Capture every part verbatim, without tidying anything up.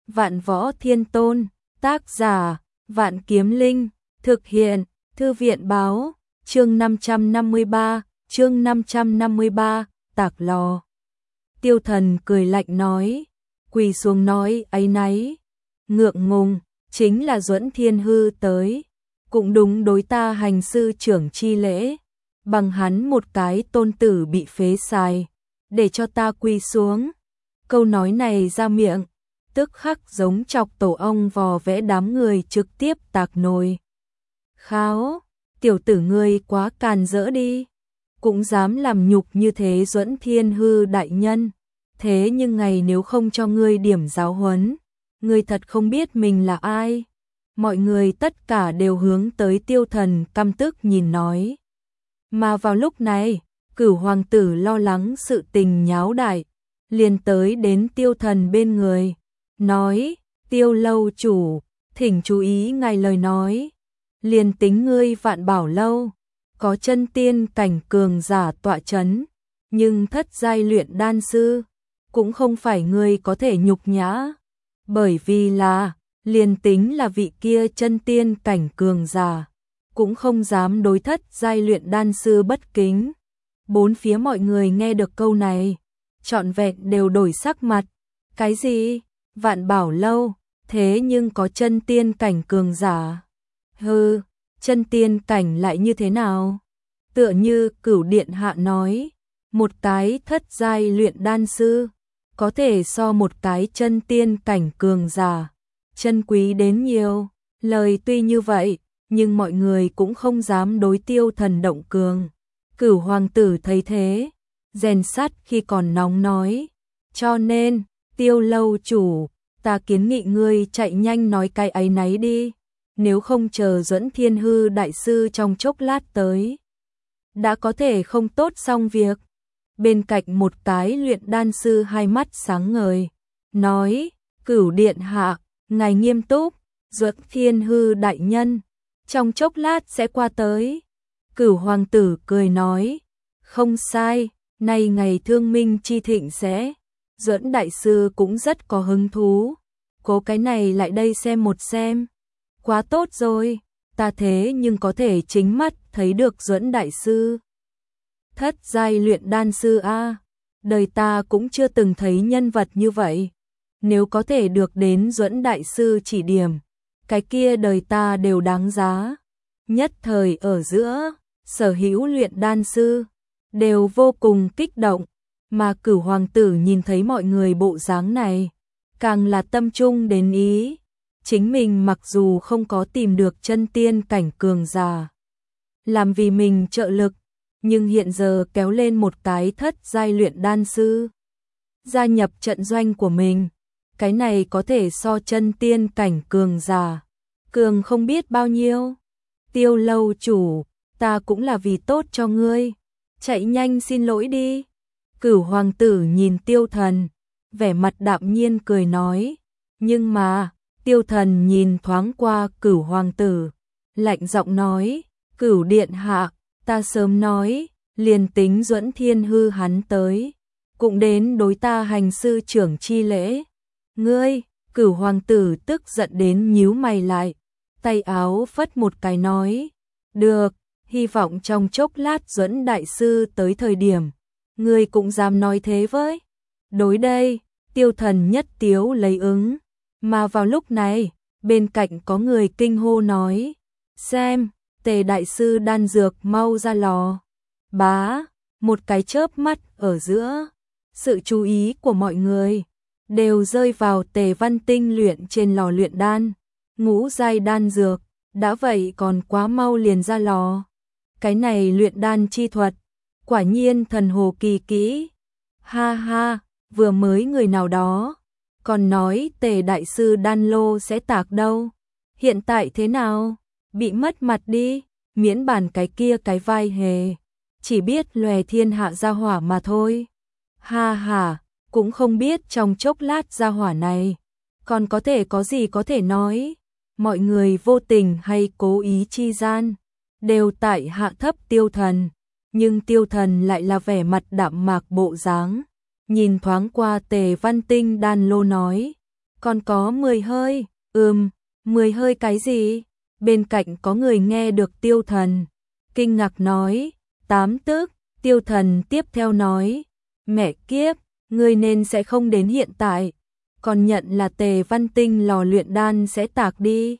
Vạn Võ Thiên Tôn, tác giả, Vạn Kiếm Linh, thực hiện, Thư viện báo, chương năm trăm năm mươi ba, chương năm trăm năm mươi ba, Tạc Lò. Tiêu Thần cười lạnh nói, quỳ xuống nói áy náy, ngượng ngùng, chính là Duẫn Thiên Hư tới, cũng đúng đối ta hành sư trưởng chi lễ, bằng hắn một cái tôn tử bị phế xài, để cho ta quỳ xuống. Câu nói này ra miệng, tức khắc giống chọc tổ ong vò vẽ đám người trực tiếp tạc nồi. Kháo, tiểu tử ngươi quá càn rỡ đi, cũng dám làm nhục như thế Duẫn Thiên Hư đại nhân, thế nhưng ngày nếu không cho ngươi điểm giáo huấn, ngươi thật không biết mình là ai. Mọi người tất cả đều hướng tới Tiêu Thần căm tức nhìn nói. Mà vào lúc này, Cửu hoàng tử lo lắng sự tình nháo đại, liền tới đến Tiêu Thần bên người, nói, Tiêu lâu chủ, thỉnh chú ý ngài lời nói, liền tính ngươi Vạn Bảo lâu, có chân tiên cảnh cường giả tọa chấn, nhưng thất giai luyện đan sư, cũng không phải ngươi có thể nhục nhã, bởi vì là, liền tính là vị kia chân tiên cảnh cường giả, cũng không dám đối thất giai luyện đan sư bất kính. Bốn phía mọi người nghe được câu này, trọn vẹn đều đổi sắc mặt. Cái gì? Vạn Bảo lâu, thế nhưng có chân tiên cảnh cường giả. Hừ, chân tiên cảnh lại như thế nào? Tựa như Cửu điện hạ nói, một cái thất giai luyện đan sư, có thể so một cái chân tiên cảnh cường giả, chân quý đến nhiều. Lời tuy như vậy, nhưng mọi người cũng không dám đối Tiêu Thần động cường. Cửu hoàng tử thấy thế, rèn sắt khi còn nóng nói, cho nên, Tiêu lâu chủ, ta kiến nghị ngươi chạy nhanh nói cái ấy nấy đi, nếu không chờ Duẫn Thiên Hư đại sư trong chốc lát tới, đã có thể không tốt xong việc. Bên cạnh một cái luyện đan sư hai mắt sáng ngời, nói, Cửu điện hạ, ngài nghiêm túc, Duẫn Thiên Hư đại nhân, trong chốc lát sẽ qua tới. Cửu hoàng tử cười nói, không sai, nay ngày thương minh chi thịnh sẽ, Duẫn đại sư cũng rất có hứng thú, cố cái này lại đây xem một xem. Quá tốt rồi, ta thế nhưng có thể chính mắt thấy được Duẫn đại sư. Thất giai luyện đan sư a, đời ta cũng chưa từng thấy nhân vật như vậy. Nếu có thể được đến Duẫn đại sư chỉ điểm, cái kia đời ta đều đáng giá. Nhất thời ở giữa, sở hữu luyện đan sư đều vô cùng kích động, mà Cửu hoàng tử nhìn thấy mọi người bộ dáng này, càng là tâm trung đến ý. Chính mình mặc dù không có tìm được chân tiên cảnh cường giả làm vì mình trợ lực, nhưng hiện giờ kéo lên một cái thất giai luyện đan sư gia nhập trận doanh của mình, cái này có thể so chân tiên cảnh cường giả cường không biết bao nhiêu. Tiêu lâu chủ, ta cũng là vì tốt cho ngươi, chạy nhanh xin lỗi đi. Cửu hoàng tử nhìn Tiêu Thần, vẻ mặt đạm nhiên cười nói, nhưng mà, Tiêu Thần nhìn thoáng qua Cửu hoàng tử, lạnh giọng nói, Cửu điện hạ, ta sớm nói, liền tính Duẫn Thiên Hư hắn tới, cũng đến đối ta hành sư trưởng chi lễ. Ngươi, Cửu hoàng tử tức giận đến nhíu mày lại, tay áo phất một cái nói, được, hy vọng trong chốc lát Duẫn đại sư tới thời điểm, ngươi cũng dám nói thế với. Đối đây, Tiêu Thần nhất tiếu lấy ứng, mà vào lúc này, bên cạnh có người kinh hô nói, xem, Tề đại sư đan dược mau ra lò. Bá, một cái chớp mắt ở giữa, sự chú ý của mọi người đều rơi vào Tề Văn Tinh luyện trên lò luyện đan. Ngũ giai đan dược, đã vậy còn quá mau liền ra lò. Cái này luyện đan chi thuật, quả nhiên thần hồ kỳ kỹ. Ha ha, vừa mới người nào đó còn nói Tề đại sư đan lô sẽ tạc đâu. Hiện tại thế nào? Bị mất mặt đi, miễn bàn cái kia cái vai hề, chỉ biết lòe thiên hạ gia hỏa mà thôi. Ha ha, cũng không biết trong chốc lát gia hỏa này còn có thể có gì có thể nói. Mọi người vô tình hay cố ý chi gian, đều tại hạ thấp Tiêu Thần, nhưng Tiêu Thần lại là vẻ mặt đạm mạc bộ dáng, nhìn thoáng qua Tề Văn Tinh đan lô nói, Còn có mười hơi, ừm, mười hơi cái gì? Bên cạnh có người nghe được Tiêu Thần. Kinh ngạc nói, tám tức, Tiêu Thần tiếp theo nói, mẹ kiếp, ngươi nên sẽ không đến hiện tại, còn nhận là Tề Văn Tinh lò luyện đan sẽ tạc đi.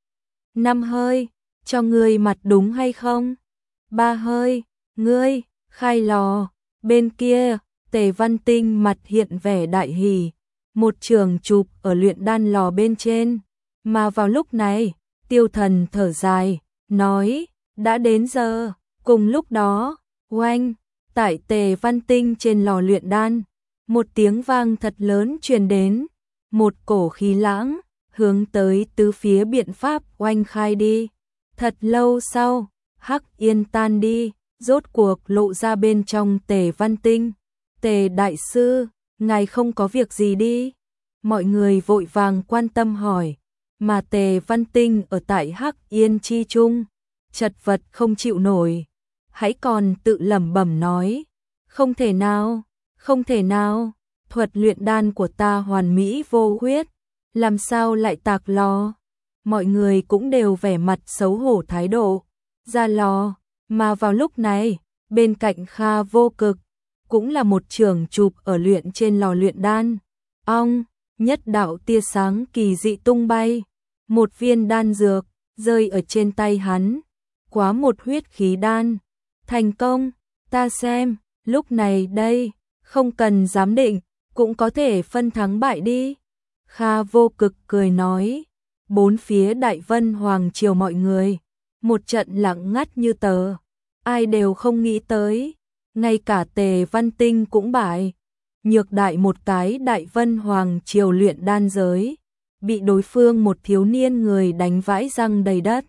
Năm hơi, cho ngươi mặt đúng hay không? Ba hơi, ngươi, khai lò, bên kia, Tề Văn Tinh mặt hiện vẻ đại hỉ, một trường chụp ở luyện đan lò bên trên, mà vào lúc này, Tiêu Thần thở dài, nói, đã đến giờ, cùng lúc đó, oanh, tại Tề Văn Tinh trên lò luyện đan, một tiếng vang thật lớn truyền đến, một cổ khí lãng, hướng tới tứ phía biện pháp oanh khai đi. Thật lâu sau, hắc yên tan đi, rốt cuộc lộ ra bên trong Tề Văn Tinh. Tề đại sư, ngài không có việc gì đi? Mọi người vội vàng quan tâm hỏi, mà Tề Văn Tinh ở tại hắc yên chi trung, chật vật không chịu nổi, hãy còn tự lẩm bẩm nói, không thể nào, không thể nào, thuật luyện đan của ta hoàn mỹ vô khuyết, làm sao lại tạc lò? Mọi người cũng đều vẻ mặt xấu hổ thái độ, ra lò, mà vào lúc này, bên cạnh Kha Vô Cực, cũng là một trường chụp ở luyện trên lò luyện đan. Ong, nhất đạo tia sáng kỳ dị tung bay, một viên đan dược rơi ở trên tay hắn, quá một huyết khí đan. Thành công, ta xem, lúc này đây, không cần giám định, cũng có thể phân thắng bại đi. Kha Vô Cực cười nói, bốn phía Đại Vân Hoàng triều mọi người, một trận lặng ngắt như tờ, ai đều không nghĩ tới, ngay cả Tề Văn Tinh cũng bại, nhược đại một cái Đại Vân Hoàng triều luyện đan giới, bị đối phương một thiếu niên người đánh vãi răng đầy đất.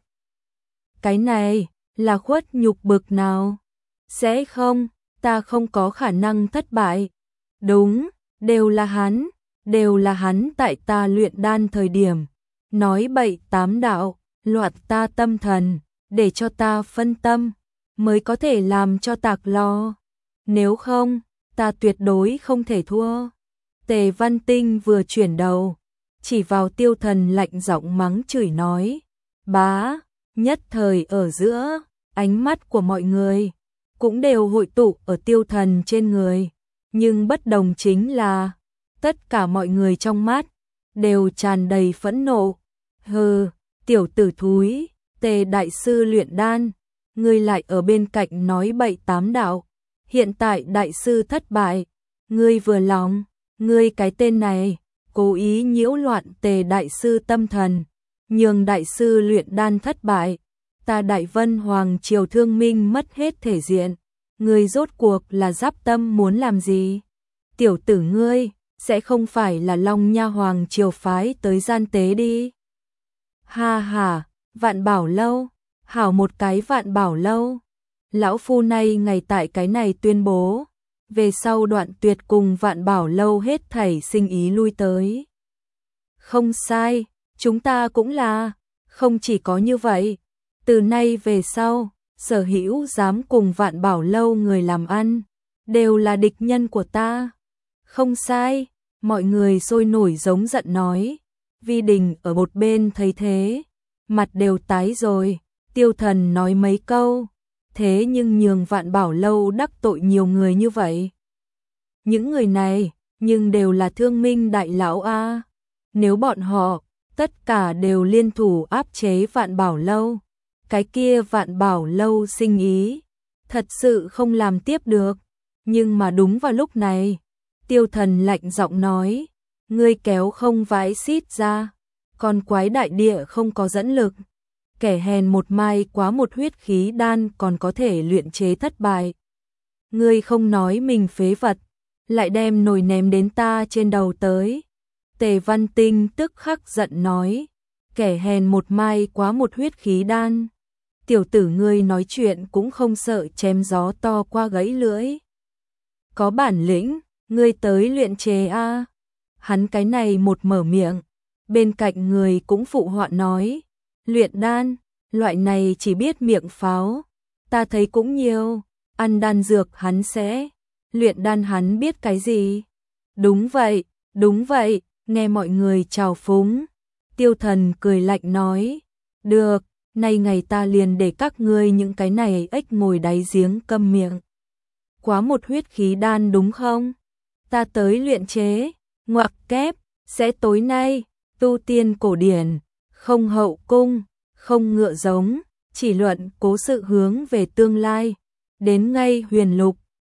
Cái này, là khuất nhục bực nào? Sẽ không, ta không có khả năng thất bại. Đúng, đều là hắn, đều là hắn tại ta luyện đan thời điểm, nói bậy tám đạo, loạt ta tâm thần, để cho ta phân tâm, mới có thể làm cho tạc lò. Nếu không, ta tuyệt đối không thể thua. Tề Văn Tinh vừa chuyển đầu, chỉ vào Tiêu Thần lạnh giọng mắng chửi nói, bá, nhất thời ở giữa, ánh mắt của mọi người cũng đều hội tụ ở Tiêu Thần trên người, nhưng bất đồng chính là tất cả mọi người trong mắt đều tràn đầy phẫn nộ. Hừ, tiểu tử thúi, Tề đại sư luyện đan, ngươi lại ở bên cạnh nói bậy tám đạo, hiện tại đại sư thất bại, ngươi vừa lòng, ngươi cái tên này cố ý nhiễu loạn Tề đại sư tâm thần, nhường đại sư luyện đan thất bại, ta Đại Vân Hoàng triều thương minh mất hết thể diện, ngươi rốt cuộc là giáp tâm muốn làm gì? Tiểu tử ngươi, sẽ không phải là Long Nha Hoàng triều phái tới gian tế đi? Ha ha, Vạn Bảo Lâu, hảo một cái Vạn Bảo Lâu. Lão phu nay ngày tại cái này tuyên bố, về sau đoạn tuyệt cùng Vạn Bảo Lâu hết thảy sinh ý lui tới. Không sai, chúng ta cũng là, không chỉ có như vậy, từ nay về sau, sở hữu dám cùng Vạn Bảo Lâu người làm ăn, đều là địch nhân của ta. Không sai, mọi người sôi nổi giống giận nói. Vi Đình ở một bên thấy thế, mặt đều tái rồi, Tiêu Thần nói mấy câu, thế nhưng nhường Vạn Bảo Lâu đắc tội nhiều người như vậy. Những người này, nhưng đều là thương minh đại lão a. Nếu bọn họ, tất cả đều liên thủ áp chế Vạn Bảo Lâu, cái kia Vạn Bảo Lâu sinh ý, thật sự không làm tiếp được. Nhưng mà đúng vào lúc này, Tiêu Thần lạnh giọng nói, ngươi kéo không vãi xít ra, còn quái đại địa không có dẫn lực, kẻ hèn một mai quá một huyết khí đan còn có thể luyện chế thất bại. Ngươi không nói mình phế vật, lại đem nồi ném đến ta trên đầu tới. Tề Văn Tinh tức khắc giận nói, kẻ hèn một mai quá một huyết khí đan. Tiểu tử ngươi nói chuyện cũng không sợ chém gió to qua gãy lưỡi. Có bản lĩnh, ngươi tới luyện chế a. Hắn cái này một mở miệng, bên cạnh người cũng phụ họa nói, luyện đan, loại này chỉ biết miệng pháo, ta thấy cũng nhiều, ăn đan dược hắn sẽ, luyện đan hắn biết cái gì? Đúng vậy, đúng vậy, Nghe mọi người chào phúng, Tiêu Thần cười lạnh nói, được, nay ngày ta liền để các ngươi những cái này ếch ngồi đáy giếng câm miệng. Quá một huyết khí đan đúng không? Ta tới luyện chế, ngoặc kép, sẽ tối nay, tu tiên cổ điển, không hậu cung, không ngựa giống, chỉ luận cố sự hướng về tương lai, đến ngay huyền lục,